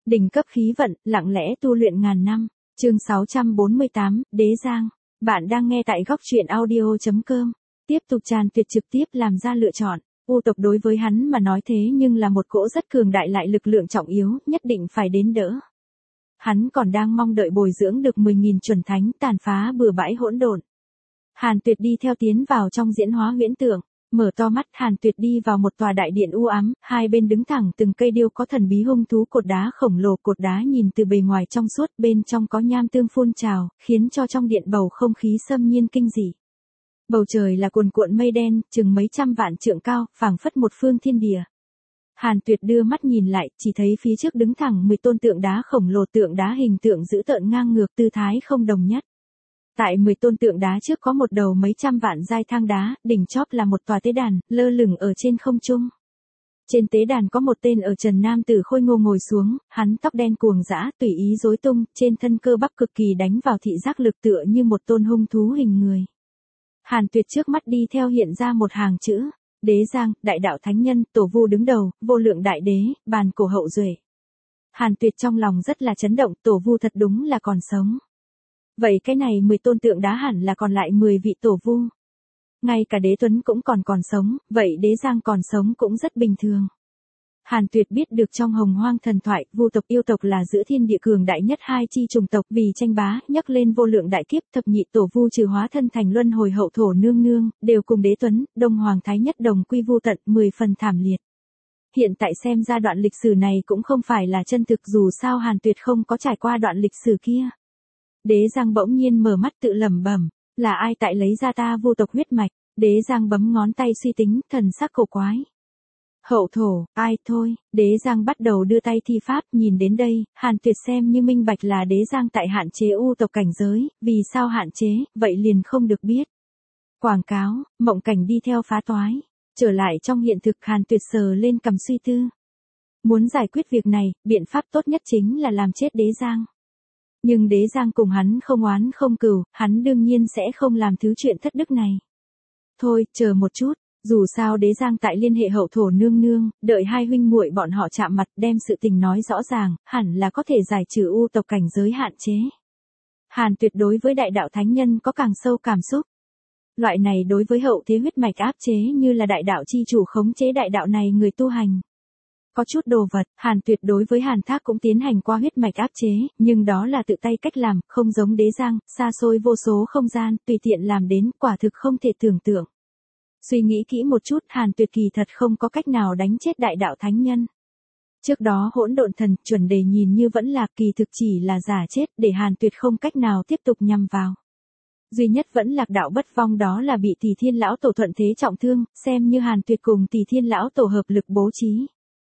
Đỉnh cấp khí vận, lặng lẽ tu luyện ngàn năm. Chương 648, Đế Giang. Bạn đang nghe tại góc truyện audio.com. Tiếp tục tràn tuyệt trực tiếp làm ra lựa chọn. U tộc đối với hắn mà nói thế nhưng là một cỗ rất cường đại lại lực lượng trọng yếu, nhất định phải đến đỡ. Hắn còn đang mong đợi bồi dưỡng được 10.000 chuẩn thánh tàn phá bừa bãi hỗn độn. Hàn Tuyệt đi theo tiến vào trong diễn hóa huyễn tượng. Mở to mắt, Hàn Tuyệt đi vào một tòa đại điện u ám, hai bên đứng thẳng từng cây điêu có thần bí hung thú cột đá khổng lồ, cột đá nhìn từ bề ngoài trong suốt, bên trong có nham tương phun trào, khiến cho trong điện bầu không khí xâm nhiên kinh dị. Bầu trời là cuồn cuộn mây đen, chừng mấy trăm vạn trượng cao, phảng phất một phương thiên địa. Hàn Tuyệt đưa mắt nhìn lại, chỉ thấy phía trước đứng thẳng 10 tôn tượng đá khổng lồ, tượng đá hình tượng dữ tợn ngang ngược, tư thái không đồng nhất. Tại 10 tôn tượng đá trước có một đầu mấy trăm vạn giai thang đá, đỉnh chóp là một tòa tế đàn, lơ lửng ở trên không trung. Trên tế đàn có một tên ở trần nam tử khôi ngô ngồi xuống, hắn tóc đen cuồng dã, tùy ý rối tung, trên thân cơ bắp cực kỳ đánh vào thị giác lực, tựa như một tôn hung thú hình người. Hàn Tuyệt trước mắt đi theo hiện ra một hàng chữ: Đế Giang, đại đạo thánh nhân, tổ vu đứng đầu, vô lượng đại đế, bàn cổ hậu duệ. Hàn Tuyệt trong lòng rất là chấn động, tổ vu thật đúng là còn sống. Vậy cái này 10 tôn tượng đá hẳn là còn lại 10 vị tổ vu. Ngay cả Đế Tuấn cũng còn sống, vậy Đế Giang còn sống cũng rất bình thường. Hàn Tuyệt biết được trong Hồng Hoang thần thoại, vu tộc yêu tộc là giữa thiên địa cường đại nhất hai chi chủng tộc, vì tranh bá, nhắc lên vô lượng đại kiếp, thập nhị tổ vu trừ hóa thân thành luân hồi hậu thổ nương nương, đều cùng Đế Tuấn, Đông Hoàng Thái Nhất đồng quy vu tận, 10 phần thảm liệt. Hiện tại xem ra đoạn lịch sử này cũng không phải là chân thực, dù sao Hàn Tuyệt không có trải qua đoạn lịch sử kia. Đế Giang bỗng nhiên mở mắt tự lẩm bẩm, là ai tại lấy ra ta vu tộc huyết mạch? Đế Giang bấm ngón tay suy tính, thần sắc cổ quái. Hậu thổ, ai thôi, Đế Giang bắt đầu đưa tay thi pháp, nhìn đến đây, Hàn Tuyệt xem như minh bạch là Đế Giang tại hạn chế u tộc cảnh giới, vì sao hạn chế, vậy liền không được biết. Quảng cáo, mộng cảnh đi theo phá toái, trở lại trong hiện thực, Hàn Tuyệt sờ lên cằm suy tư. Muốn giải quyết việc này, biện pháp tốt nhất chính là làm chết Đế Giang. Nhưng Đế Giang cùng hắn không oán không cừu, hắn đương nhiên sẽ không làm thứ chuyện thất đức này. Thôi, chờ một chút, dù sao Đế Giang tại liên hệ hậu thổ nương nương, đợi hai huynh muội bọn họ chạm mặt, đem sự tình nói rõ ràng, hẳn là có thể giải trừ u tộc cảnh giới hạn chế. Hàn Tuyệt đối với đại đạo thánh nhân có càng sâu cảm xúc. Loại này đối với hậu thế huyết mạch áp chế như là đại đạo chi chủ khống chế đại đạo này người tu hành. Có chút đồ vật, Hàn Tuyệt đối với Hàn Thác cũng tiến hành qua huyết mạch áp chế, nhưng đó là tự tay cách làm, không giống Đế Giang, xa xôi vô số không gian, tùy tiện làm đến, quả thực không thể tưởng tượng. Suy nghĩ kỹ một chút, Hàn Tuyệt kỳ thật không có cách nào đánh chết đại đạo thánh nhân. Trước đó hỗn độn thần, chuẩn đề nhìn như vẫn là, kỳ thực chỉ là giả chết, để Hàn Tuyệt không cách nào tiếp tục nhằm vào. Duy nhất vẫn lạc đạo bất vong, đó là bị Tỷ Thiên lão tổ thuận thế trọng thương, xem như Hàn Tuyệt cùng Tỷ Thiên lão tổ hợp lực bố trí.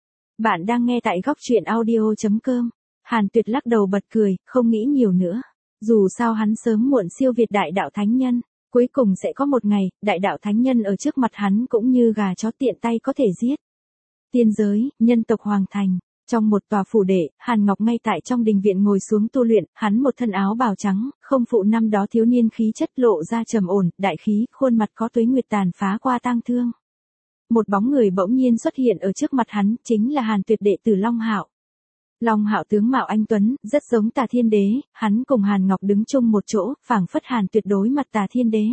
Bạn đang nghe tại góc truyện audio.com. Hàn Tuyệt lắc đầu bật cười, không nghĩ nhiều nữa. Dù sao hắn sớm muộn siêu việt đại đạo thánh nhân. Cuối cùng sẽ có một ngày, đại đạo thánh nhân ở trước mặt hắn cũng như gà chó tiện tay có thể giết. Tiên giới, nhân tộc Hoàng Thành. Trong một tòa phủ đệ, Hàn Ngọc ngay tại trong đình viện ngồi xuống tu luyện, hắn một thân áo bào trắng, không phụ năm đó thiếu niên khí chất, lộ ra trầm ổn, đại khí, khuôn mặt có tuế nguyệt tàn phá qua tang thương. Một bóng người bỗng nhiên xuất hiện ở trước mặt hắn, chính là Hàn Tuyệt đệ tử Long Hạo. Long Hạo tướng mạo anh tuấn, rất giống Tà Thiên Đế, hắn cùng Hàn Ngọc đứng chung một chỗ, phảng phất Hàn Tuyệt đối mặt Tà Thiên Đế.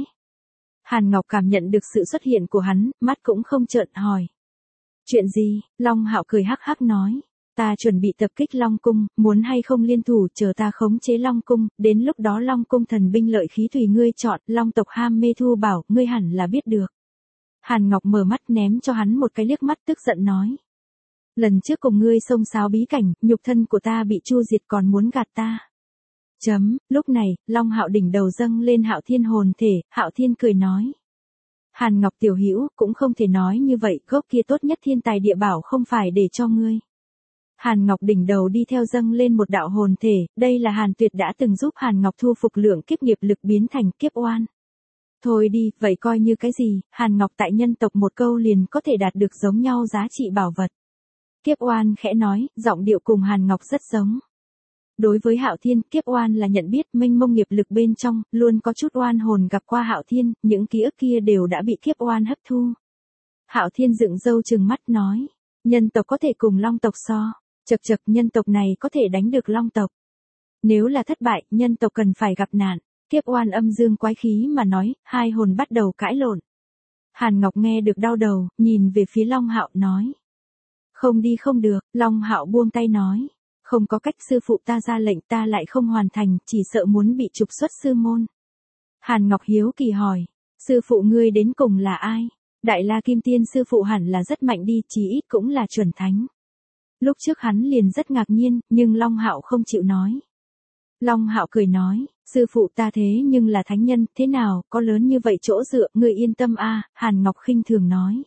Hàn Ngọc cảm nhận được sự xuất hiện của hắn, mắt cũng không trợn, hỏi. Chuyện gì? Long Hạo cười hắc hắc nói. Ta chuẩn bị tập kích Long Cung, muốn hay không liên thủ, chờ ta khống chế Long Cung, đến lúc đó Long Cung thần binh lợi khí tùy ngươi chọn, Long tộc ham mê thu bảo, ngươi hẳn là biết được. Hàn Ngọc mở mắt ném cho hắn một cái liếc mắt, tức giận nói. Lần trước cùng ngươi xông xáo bí cảnh, nhục thân của ta bị chu diệt còn muốn gạt ta. Lúc này, Long Hạo đỉnh đầu dâng lên Hạo Thiên hồn thể, Hạo Thiên cười nói. Hàn Ngọc tiểu hữu, cũng không thể nói như vậy, gốc kia tốt nhất thiên tài địa bảo không phải để cho ngươi. Hàn Ngọc đỉnh đầu đi theo dâng lên một đạo hồn thể, đây là Hàn Tuyệt đã từng giúp Hàn Ngọc thu phục lượng kiếp nghiệp lực biến thành kiếp oan. Thôi đi, vậy coi như cái gì, Hàn Ngọc tại nhân tộc một câu liền có thể đạt được giống nhau giá trị bảo vật. Kiếp oan khẽ nói, giọng điệu cùng Hàn Ngọc rất giống. Đối với Hạo Thiên, kiếp oan là nhận biết mênh mông nghiệp lực bên trong, luôn có chút oan hồn gặp qua Hạo Thiên, những ký ức kia đều đã bị kiếp oan hấp thu. Hạo Thiên dựng râu trừng mắt nói, nhân tộc có thể cùng Long tộc so, Chậc chậc, nhân tộc này có thể đánh được Long tộc. Nếu là thất bại, nhân tộc cần phải gặp nạn. Kiếp oan âm dương quái khí mà nói, hai hồn bắt đầu cãi lộn. Hàn Ngọc nghe được đau đầu, nhìn về phía Long Hạo nói. Không đi không được, Long Hạo buông tay nói. Không có cách, sư phụ ta ra lệnh ta lại không hoàn thành, chỉ sợ muốn bị trục xuất sư môn. Hàn Ngọc hiếu kỳ hỏi, sư phụ ngươi đến cùng là ai? Đại La Kim Tiên sư phụ hẳn là rất mạnh đi, chí ít cũng là chuẩn thánh. Lúc trước hắn liền rất ngạc nhiên, nhưng Long Hạo không chịu nói. Long Hạo cười nói, sư phụ ta thế nhưng là thánh nhân, thế nào, có lớn như vậy chỗ dựa, ngươi yên tâm a. Hàn Ngọc khinh thường nói.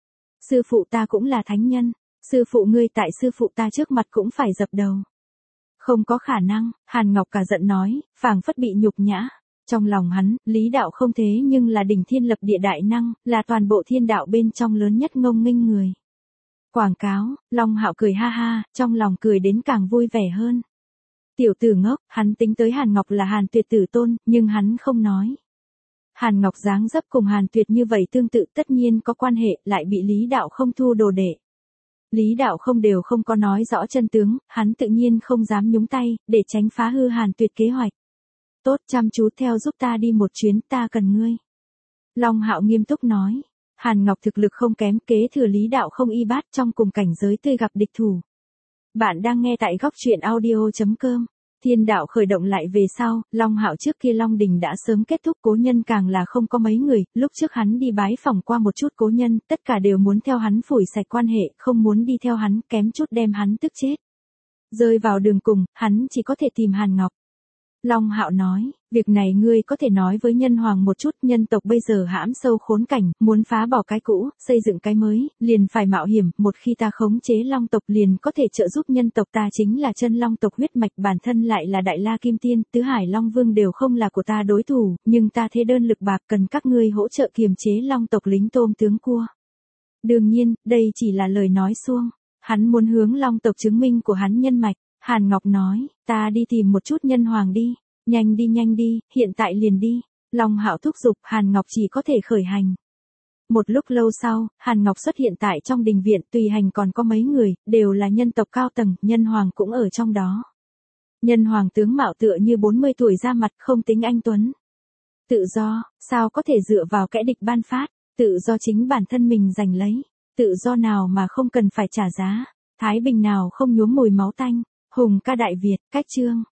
Sư phụ ta cũng là thánh nhân, sư phụ ngươi tại sư phụ ta trước mặt cũng phải dập đầu. Không có khả năng, Hàn Ngọc cả giận nói, phảng phất bị nhục nhã. Trong lòng hắn, Lý Đạo không thế nhưng là đỉnh thiên lập địa đại năng, là toàn bộ thiên đạo bên trong lớn nhất ngông nghênh người. Quảng cáo, Long Hạo cười ha ha, trong lòng cười đến càng vui vẻ hơn. Tiểu tử ngốc, hắn tính tới Hàn Ngọc là Hàn Tuyệt tử tôn, nhưng hắn không nói. Hàn Ngọc dáng dấp cùng Hàn Tuyệt như vậy tương tự tất nhiên có quan hệ, lại bị Lý Đạo không thu đồ đệ. Lý Đạo không đều không có nói rõ chân tướng, hắn tự nhiên không dám nhúng tay, để tránh phá hư Hàn Tuyệt kế hoạch. Tốt, chăm chú theo giúp ta đi một chuyến, ta cần ngươi. Long Hạo nghiêm túc nói. Hàn Ngọc thực lực không kém, kế thừa Lý Đạo không y bát, trong cùng cảnh giới tươi gặp địch thủ. Bạn đang nghe tại góc truyện audio.com. Thiên đạo khởi động lại về sau, Long Hạo trước kia Long Đình đã sớm kết thúc, cố nhân càng là không có mấy người, lúc trước hắn đi bái phỏng qua một chút cố nhân, tất cả đều muốn theo hắn phủi sạch quan hệ, không muốn đi theo hắn, kém chút đem hắn tức chết. Rơi vào đường cùng, hắn chỉ có thể tìm Hàn Ngọc. Long Hạo nói, việc này ngươi có thể nói với nhân hoàng một chút, nhân tộc bây giờ hãm sâu khốn cảnh, muốn phá bỏ cái cũ, xây dựng cái mới, liền phải mạo hiểm, một khi ta khống chế Long tộc liền có thể trợ giúp nhân tộc, ta chính là chân Long tộc huyết mạch, bản thân lại là Đại La Kim Tiên, Tứ Hải Long Vương đều không là của ta đối thủ, nhưng ta thế đơn lực bạc, cần các ngươi hỗ trợ kiềm chế Long tộc lính tôm tướng cua. Đương nhiên, đây chỉ là lời nói suông, hắn muốn hướng Long tộc chứng minh của hắn nhân mạch. Hàn Ngọc nói, ta đi tìm một chút nhân hoàng đi, nhanh đi, hiện tại liền đi. Long Hạo thúc giục, Hàn Ngọc chỉ có thể khởi hành. Một lúc lâu sau, Hàn Ngọc xuất hiện tại trong đình viện, tùy hành còn có mấy người, đều là nhân tộc cao tầng, nhân hoàng cũng ở trong đó. Nhân hoàng tướng mạo tựa như 40 tuổi, ra mặt không tính anh tuấn. Tự do, sao có thể dựa vào kẻ địch ban phát, tự do chính bản thân mình giành lấy, tự do nào mà không cần phải trả giá, thái bình nào không nhuốm mùi máu tanh. Hùng ca Đại Việt, cách chương.